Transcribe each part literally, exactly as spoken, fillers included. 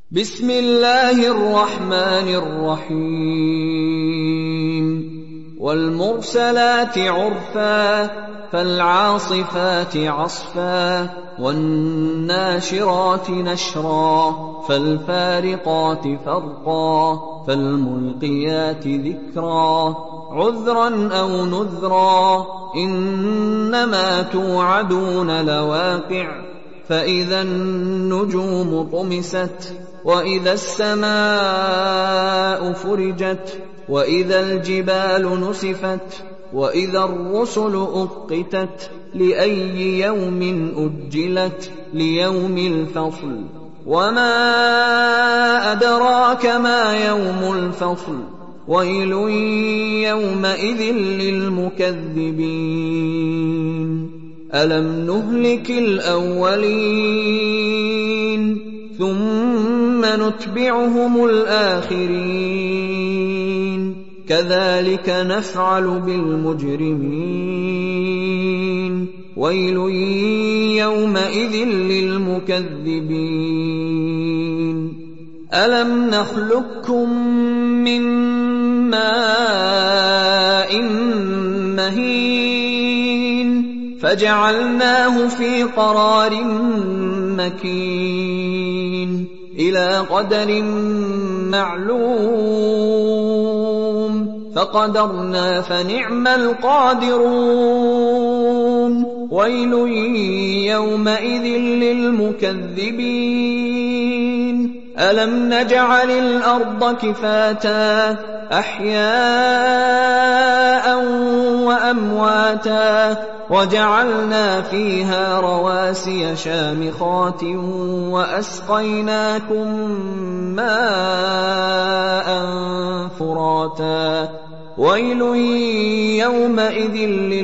بسم الله الرحمن الرحيم والمرسلات عرفا فالعاصفات عصفا والناشرات نشرا فالفارقات فرقا فالملقيات ذكرا عذرا أو نذرا إنما توعدون لواقع فإذا النجوم طمست وإذا السماء فرجت وإذا الجبال نسفت وإذا الرسل أقتت لأي يوم أجلت ليوم الفصل وما أدراك ما يوم الفصل ويل يومئذ للمكذبين ألم نهلك الأولين ثم نتبعهم الآخرين كذلك نفعل بالمجرمين ويل يومئذ للمكذبين ألم نخلقكم من ماء مهين فجعلناه في قرار مكين إلى قدر معلوم فقدرنا فنعم القادرون ويل يومئذ للمكذبين ألم نجعل الأرض كفاتا أحياء وأمواتا وجعلنا فيها رواسي شامخات وأسقيناكم ماء فراتا ويل يومئذ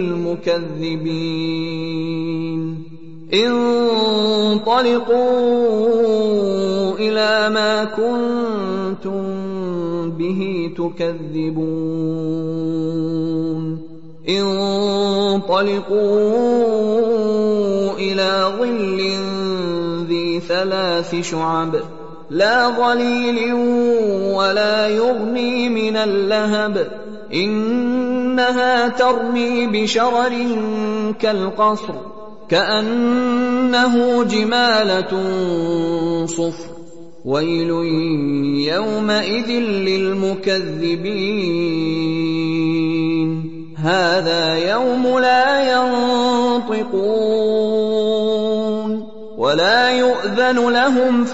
للمكذبين انطلقوا إلى ما كنتم به تكذبون انطلقوا إلى ظل ذي ثلاث شعب لا ظليل ولا يغني من اللهب إنها ترمي بشرر كالقصر كأنه جمالة صفر ويل يومئذ للمكذبين هذا يوم لا ينطقون ولا يؤذن لهم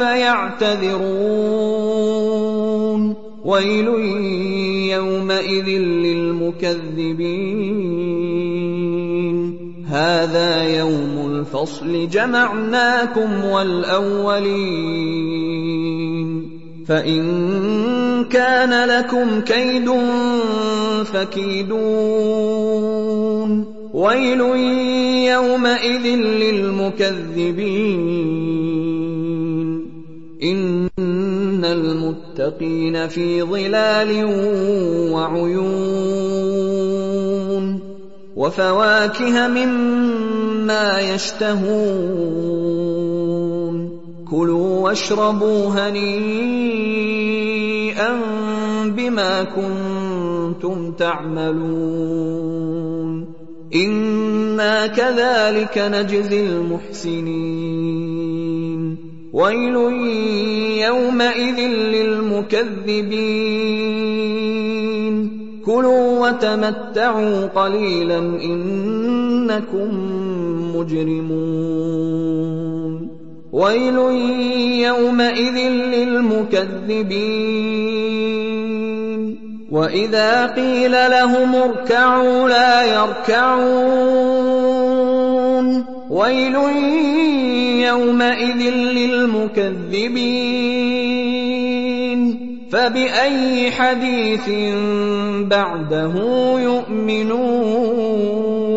فيعتذرون ويل يومئذ للمكذبين هذا يوم الفصل جمعناكم والأولين فإن كان لكم كيد فكيدون ويل يومئذ للمكذبين إن المتقين في ظلال وعيون وفواكه مما يشتهون كلوا واشربوا هنيئا بما كنتم تعملون إنا كذلك نجزي المحسنين ويل يومئذ للمكذبين كلوا وتمتعوا قليلا إنكم مجرمون ويل يومئذ للمكذبين وإذا قيل لهم اركعوا لا يركعون ويل يومئذ للمكذبين فبأي حديث بعده يؤمنون